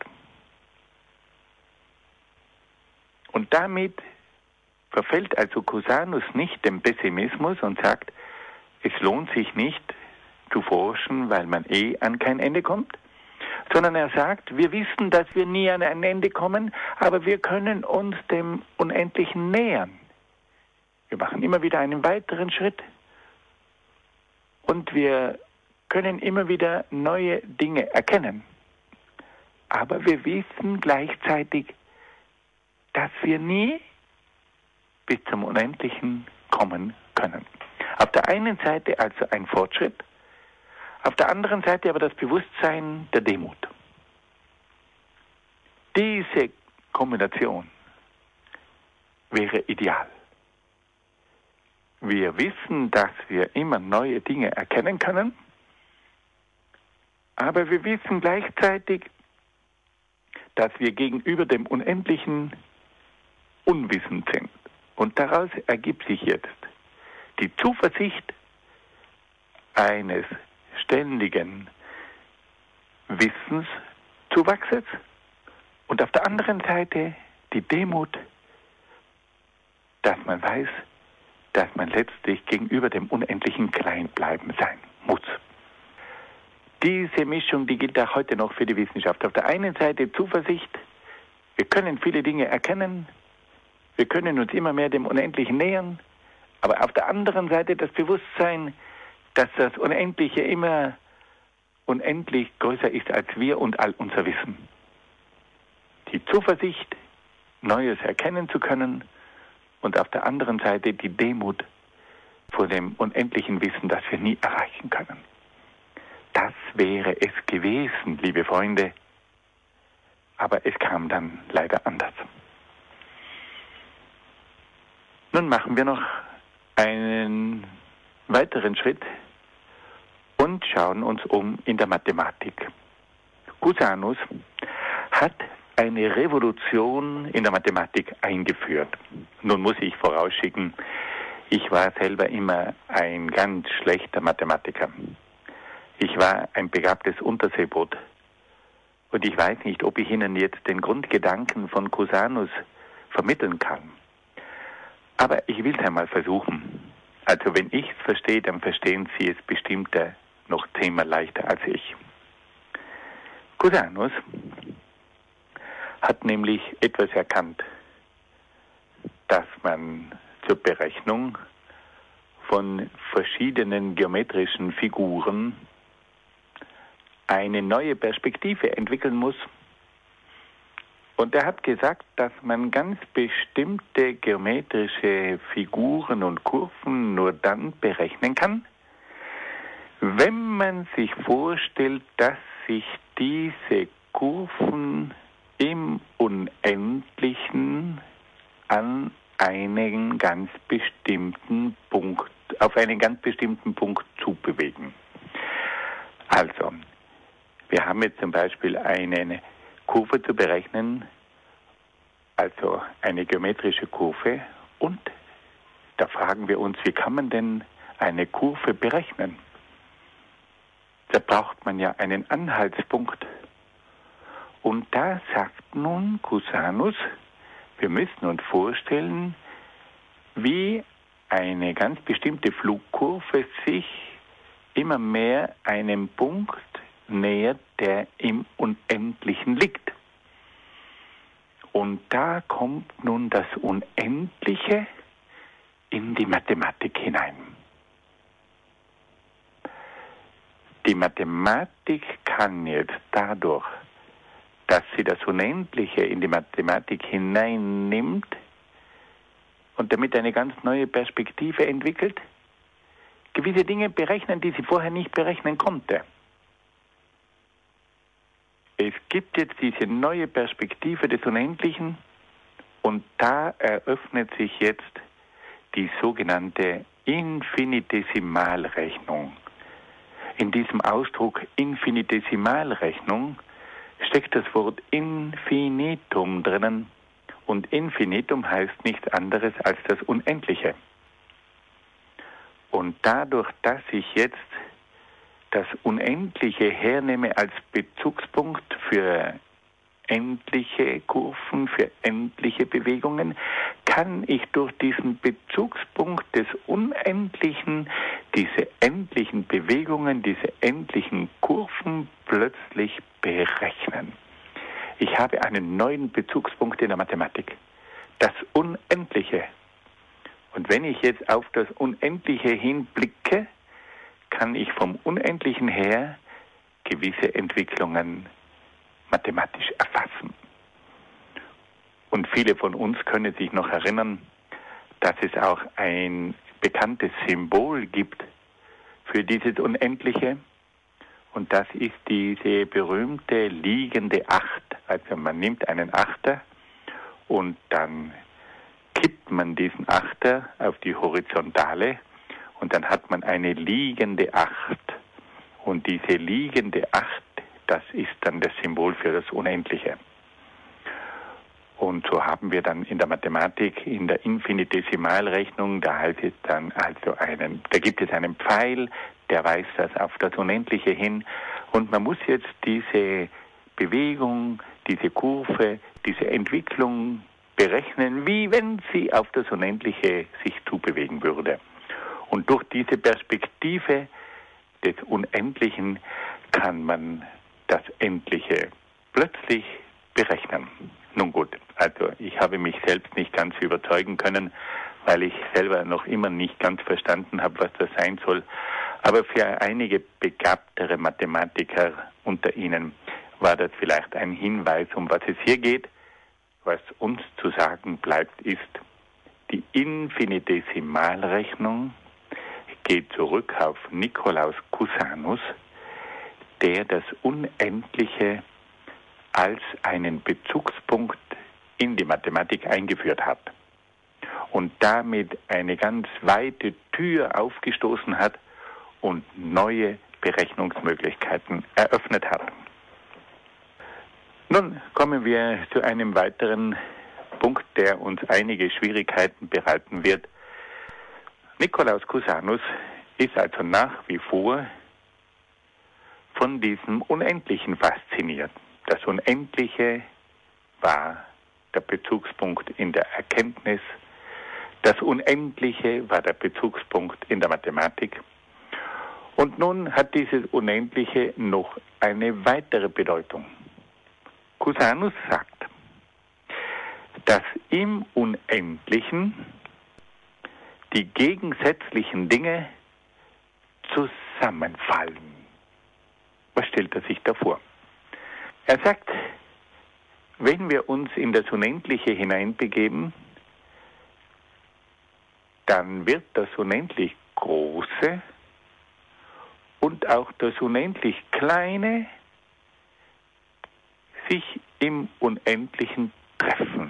Speaker 2: Und damit verfällt also Cusanus nicht dem Pessimismus und sagt, es lohnt sich nicht zu forschen, weil man an kein Ende kommt, sondern er sagt, wir wissen, dass wir nie an ein Ende kommen, aber wir können uns dem Unendlichen nähern. Wir machen immer wieder einen weiteren Schritt und wir können immer wieder neue Dinge erkennen. Aber wir wissen gleichzeitig, dass wir nie bis zum Unendlichen kommen können. Auf der einen Seite also ein Fortschritt, auf der anderen Seite aber das Bewusstsein der Demut. Diese Kombination wäre ideal. Wir wissen, dass wir immer neue Dinge erkennen können, aber wir wissen gleichzeitig, dass wir gegenüber dem Unendlichen unwissend sind. Und daraus ergibt sich jetzt die Zuversicht eines ständigen Wissenszuwachses und auf der anderen Seite die Demut, dass man weiß, dass man letztlich gegenüber dem Unendlichen klein bleiben sein muss. Diese Mischung, die gilt auch heute noch für die Wissenschaft. Auf der einen Seite Zuversicht, wir können viele Dinge erkennen, wir können uns immer mehr dem Unendlichen nähern, aber auf der anderen Seite das Bewusstsein, dass das Unendliche immer unendlich größer ist als wir und all unser Wissen. Die Zuversicht, Neues erkennen zu können und auf der anderen Seite die Demut vor dem unendlichen Wissen, das wir nie erreichen können. Das wäre es gewesen, liebe Freunde, aber es kam dann leider anders. Nun machen wir noch einen weiteren Schritt und schauen uns um in der Mathematik. Cusanus hat eine Revolution in der Mathematik eingeführt. Nun muss ich vorausschicken, ich war selber immer ein ganz schlechter Mathematiker. Ich war ein begabtes Unterseeboot. Und ich weiß nicht, ob ich Ihnen jetzt den Grundgedanken von Cusanus vermitteln kann. Aber ich will es einmal versuchen. Also wenn ich es verstehe, dann verstehen Sie es bestimmt noch 10-mal leichter als ich. Cusanus hat nämlich etwas erkannt, dass man zur Berechnung von verschiedenen geometrischen Figuren eine neue Perspektive entwickeln muss. Und er hat gesagt, dass man ganz bestimmte geometrische Figuren und Kurven nur dann berechnen kann, wenn man sich vorstellt, dass sich diese Kurven im Unendlichen an einen ganz bestimmten Punkt, auf einen ganz bestimmten Punkt zubewegen. Also, wir haben jetzt zum Beispiel eine Kurve zu berechnen, also eine geometrische Kurve, und da fragen wir uns, wie kann man denn eine Kurve berechnen? Da braucht man ja einen Anhaltspunkt. Und da sagt nun Cusanus, wir müssen uns vorstellen, wie eine ganz bestimmte Flugkurve sich immer mehr einem Punkt nähert, der im Unendlichen liegt. Und da kommt nun das Unendliche in die Mathematik hinein. Die Mathematik kann jetzt dadurch, dass sie das Unendliche in die Mathematik hineinnimmt und damit eine ganz neue Perspektive entwickelt, gewisse Dinge berechnen, die sie vorher nicht berechnen konnte. Es gibt jetzt diese neue Perspektive des Unendlichen und da eröffnet sich jetzt die sogenannte Infinitesimalrechnung. In diesem Ausdruck Infinitesimalrechnung steckt das Wort Infinitum drinnen und Infinitum heißt nichts anderes als das Unendliche. Und dadurch, dass ich jetzt das Unendliche hernehme als Bezugspunkt für endliche Kurven, für endliche Bewegungen, kann ich durch diesen Bezugspunkt des Unendlichen diese endlichen Bewegungen, diese endlichen Kurven plötzlich berechnen. Ich habe einen neuen Bezugspunkt in der Mathematik, das Unendliche. Und wenn ich jetzt auf das Unendliche hinblicke, kann ich vom Unendlichen her gewisse Entwicklungen mathematisch erfassen. Und viele von uns können sich noch erinnern, dass es auch ein bekanntes Symbol gibt für dieses Unendliche. Und das ist diese berühmte liegende Acht. Also man nimmt einen Achter und dann kippt man diesen Achter auf die Horizontale und dann hat man eine liegende Acht. Und diese liegende Acht, das ist dann das Symbol für das Unendliche. Und so haben wir dann in der Mathematik, in der Infinitesimalrechnung, da heißt es dann also da gibt es einen Pfeil, der weist das auf das Unendliche hin. Und man muss jetzt diese Bewegung, diese Kurve, diese Entwicklung berechnen, wie wenn sie auf das Unendliche sich zubewegen würde. Und durch diese Perspektive des Unendlichen kann man das Endliche plötzlich berechnen. Nun gut, also ich habe mich selbst nicht ganz überzeugen können, weil ich selber noch immer nicht ganz verstanden habe, was das sein soll. Aber für einige begabtere Mathematiker unter Ihnen war das vielleicht ein Hinweis, um was es hier geht. Was uns zu sagen bleibt, ist, die Infinitesimalrechnung geht zurück auf Nikolaus Cusanus, der das Unendliche als einen Bezugspunkt in die Mathematik eingeführt hat und damit eine ganz weite Tür aufgestoßen hat und neue Berechnungsmöglichkeiten eröffnet hat. Nun kommen wir zu einem weiteren Punkt, der uns einige Schwierigkeiten bereiten wird. Nikolaus Cusanus ist also nach wie vor von diesem Unendlichen fasziniert. Das Unendliche war der Bezugspunkt in der Erkenntnis. Das Unendliche war der Bezugspunkt in der Mathematik. Und nun hat dieses Unendliche noch eine weitere Bedeutung. Cusanus sagt, dass im Unendlichen die gegensätzlichen Dinge zusammenfallen. Was stellt er sich da vor? Er sagt, wenn wir uns in das Unendliche hineinbegeben, dann wird das unendlich Große und auch das unendlich Kleine sich im Unendlichen treffen,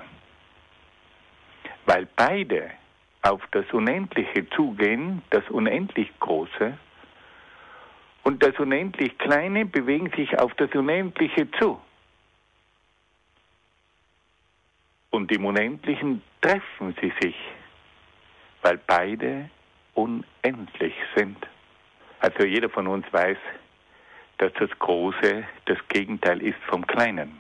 Speaker 2: weil beide auf das Unendliche zugehen, das unendlich Große, und das unendlich Kleine bewegen sich auf das Unendliche zu. Und im Unendlichen treffen sie sich, weil beide unendlich sind. Also jeder von uns weiß, dass das Große das Gegenteil ist vom Kleinen.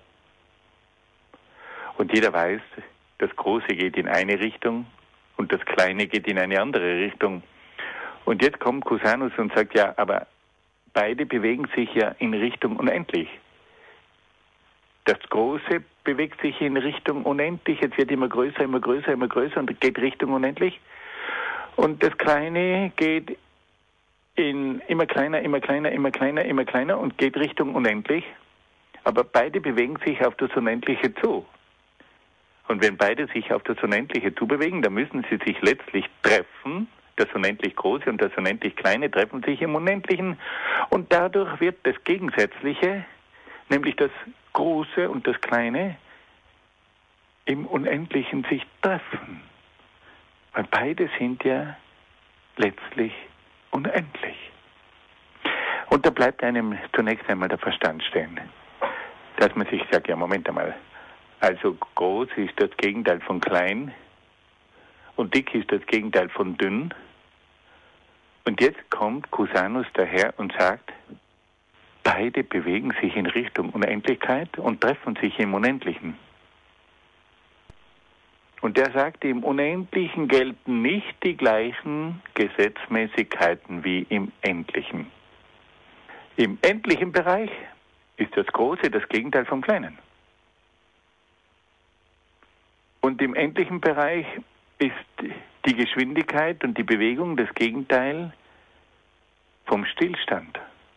Speaker 2: Und jeder weiß, das Große geht in eine Richtung und das Kleine geht in eine andere Richtung. Und jetzt kommt Cusanus und sagt, ja, aber beide bewegen sich ja in Richtung unendlich. Das Große bewegt sich in Richtung unendlich, es wird immer größer, immer größer, immer größer und geht Richtung unendlich. Und das Kleine geht in immer kleiner, immer kleiner, immer kleiner, immer kleiner und geht Richtung unendlich. Aber beide bewegen sich auf das Unendliche zu. Und wenn beide sich auf das Unendliche zubewegen, dann müssen sie sich letztlich treffen, Das unendlich Große und das unendlich Kleine treffen sich im Unendlichen und dadurch wird das Gegensätzliche, nämlich das Große und das Kleine, im Unendlichen sich treffen. Weil beide sind ja letztlich unendlich. Und da bleibt einem zunächst einmal der Verstand stehen. Dass man sich sagt, ja Moment einmal, also groß ist das Gegenteil von klein und dick ist das Gegenteil von dünn. Und jetzt kommt Cusanus daher und sagt, beide bewegen sich in Richtung Unendlichkeit und treffen sich im Unendlichen. Und er sagt, im Unendlichen gelten nicht die gleichen Gesetzmäßigkeiten wie im Endlichen. Im endlichen Bereich ist das Große das Gegenteil vom Kleinen. Und im endlichen Bereich ist die Geschwindigkeit und die Bewegung das Gegenteil vom Stillstand.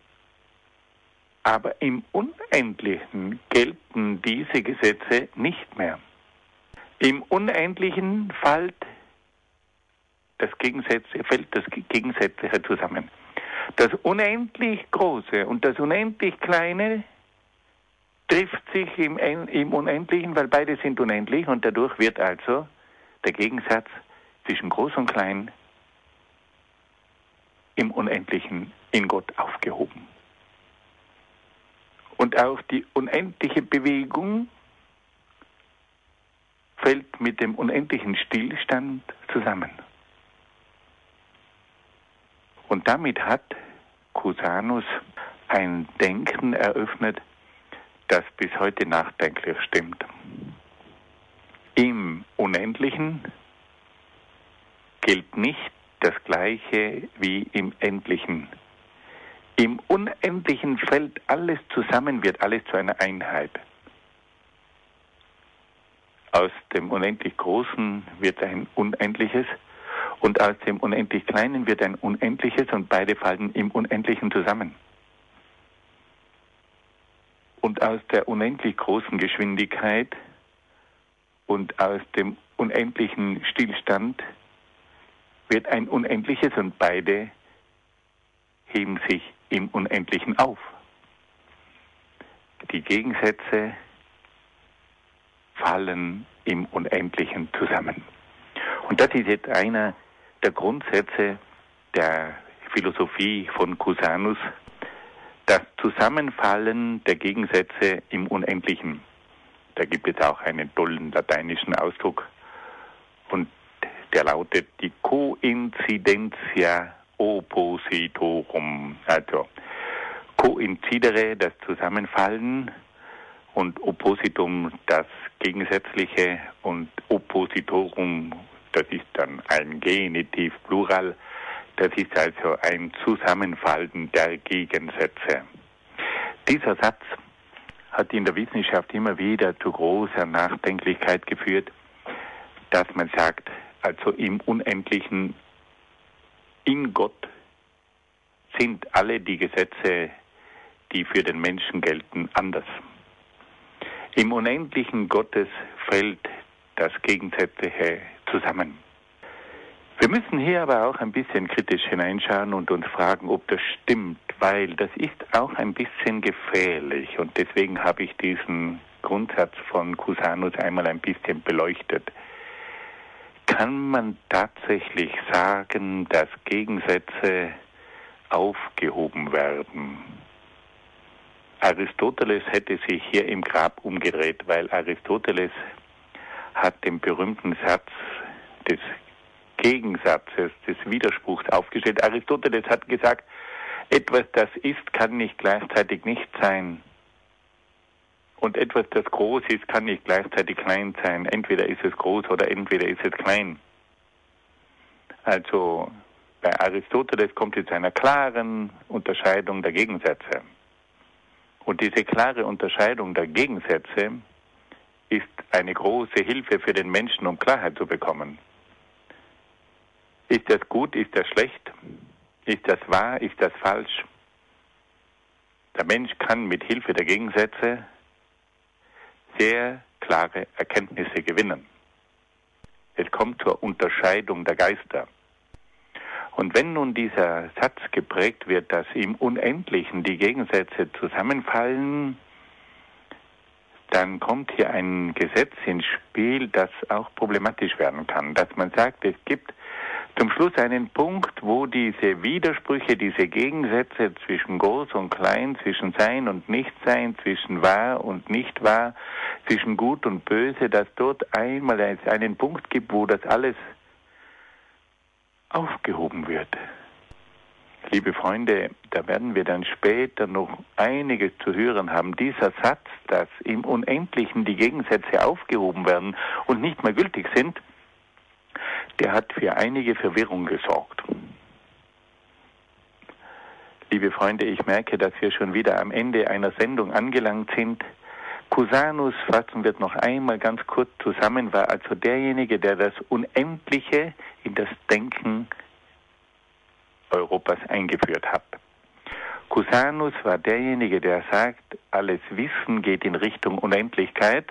Speaker 2: Aber im Unendlichen gelten diese Gesetze nicht mehr. Im Unendlichen fällt das Gegensätzliche zusammen. Das unendlich Große und das unendlich Kleine trifft sich im Unendlichen, weil beide sind unendlich und dadurch wird also der Gegensatz zwischen Groß und Klein im Unendlichen in Gott aufgehoben. Und auch die unendliche Bewegung fällt mit dem unendlichen Stillstand zusammen. Und damit hat Cusanus ein Denken eröffnet, das bis heute nachdenklich stimmt. Im Unendlichen gilt nicht das Gleiche wie im Endlichen. Im Unendlichen fällt alles zusammen, wird alles zu einer Einheit. Aus dem unendlich Großen wird ein Unendliches und aus dem unendlich Kleinen wird ein Unendliches und beide fallen im Unendlichen zusammen. Und aus der unendlich großen Geschwindigkeit und aus dem unendlichen Stillstand wird ein Unendliches und beide heben sich im Unendlichen auf. Die Gegensätze fallen im Unendlichen zusammen. Und das ist jetzt einer der Grundsätze der Philosophie von Cusanus, das Zusammenfallen der Gegensätze im Unendlichen. Da gibt es auch einen tollen lateinischen Ausdruck und der lautet die Coincidentia oppositorum. Also coincidere, das Zusammenfallen, und oppositum, das Gegensätzliche, und oppositorum, das ist dann ein Genitiv Plural, das ist also ein Zusammenfallen der Gegensätze. Dieser Satz hat in der Wissenschaft immer wieder zu großer Nachdenklichkeit geführt, dass man sagt, also im Unendlichen, in Gott sind alle die Gesetze, die für den Menschen gelten, anders. Im Unendlichen Gottes fällt das Gegensätzliche zusammen. Wir müssen hier aber auch ein bisschen kritisch hineinschauen und uns fragen, ob das stimmt, weil das ist auch ein bisschen gefährlich und deswegen habe ich diesen Grundsatz von Cusanus einmal ein bisschen beleuchtet. Kann man tatsächlich sagen, dass Gegensätze aufgehoben werden? Aristoteles hätte sich hier im Grab umgedreht, weil Aristoteles hat den berühmten Satz des Gegensatzes, des Widerspruchs aufgestellt. Aristoteles hat gesagt, etwas, das ist, kann nicht gleichzeitig nicht sein. Und etwas, das groß ist, kann nicht gleichzeitig klein sein. Entweder ist es groß oder entweder ist es klein. Also bei Aristoteles kommt es zu einer klaren Unterscheidung der Gegensätze. Und diese klare Unterscheidung der Gegensätze ist eine große Hilfe für den Menschen, um Klarheit zu bekommen. Ist das gut, ist das schlecht? Ist das wahr, ist das falsch? Der Mensch kann mit Hilfe der Gegensätze sehr klare Erkenntnisse gewinnen. Es kommt zur Unterscheidung der Geister. Und wenn nun dieser Satz geprägt wird, dass im Unendlichen die Gegensätze zusammenfallen, dann kommt hier ein Gesetz ins Spiel, das auch problematisch werden kann. Dass man sagt, es gibt zum Schluss einen Punkt, wo diese Widersprüche, diese Gegensätze zwischen Groß und Klein, zwischen Sein und Nichtsein, zwischen wahr und nicht wahr, zwischen Gut und Böse, dass dort einmal es einen Punkt gibt, wo das alles aufgehoben wird. Liebe Freunde, da werden wir dann später noch einiges zu hören haben. Dieser Satz, dass im Unendlichen die Gegensätze aufgehoben werden und nicht mehr gültig sind, der hat für einige Verwirrung gesorgt. Liebe Freunde, ich merke, dass wir schon wieder am Ende einer Sendung angelangt sind. Cusanus, fassen wir noch einmal ganz kurz zusammen, war also derjenige, der das Unendliche in das Denken Europas eingeführt hat. Cusanus war derjenige, der sagt, alles Wissen geht in Richtung Unendlichkeit,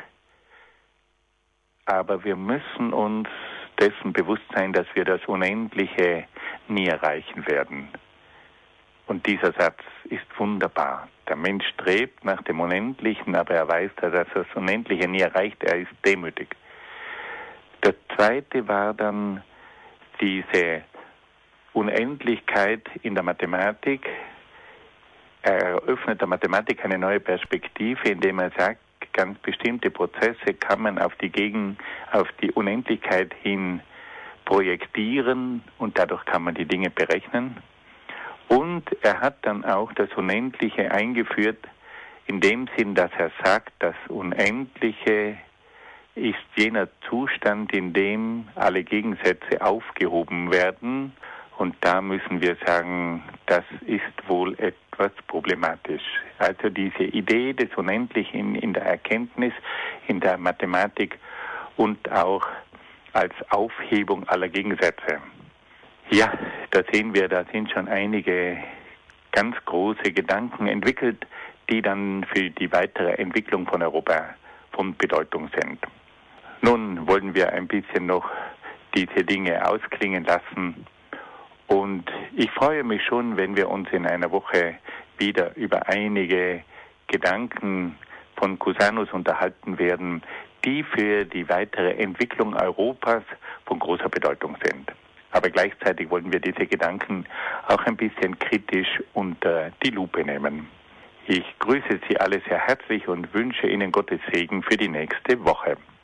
Speaker 2: aber wir müssen uns dessen bewusst sein, dass wir das Unendliche nie erreichen werden. Und dieser Satz ist wunderbar. Der Mensch strebt nach dem Unendlichen, aber er weiß, dass er das Unendliche nie erreicht. Er ist demütig. Der zweite war dann diese Unendlichkeit in der Mathematik. Er eröffnet der Mathematik eine neue Perspektive, indem er sagt, ganz bestimmte Prozesse kann man auf die Unendlichkeit hin projektieren und dadurch kann man die Dinge berechnen. Und er hat dann auch das Unendliche eingeführt, in dem Sinn, dass er sagt, das Unendliche ist jener Zustand, in dem alle Gegensätze aufgehoben werden. Und da müssen wir sagen, das ist wohl etwas problematisch. Also diese Idee des Unendlichen in der Erkenntnis, in der Mathematik und auch als Aufhebung aller Gegensätze. Ja, da sehen wir, da sind schon einige ganz große Gedanken entwickelt, die dann für die weitere Entwicklung von Europa von Bedeutung sind. Nun wollen wir ein bisschen noch diese Dinge ausklingen lassen. Und ich freue mich schon, wenn wir uns in einer Woche wieder über einige Gedanken von Cusanus unterhalten werden, die für die weitere Entwicklung Europas von großer Bedeutung sind. Aber gleichzeitig wollen wir diese Gedanken auch ein bisschen kritisch unter die Lupe nehmen. Ich grüße Sie alle sehr herzlich und wünsche Ihnen Gottes Segen für die nächste Woche.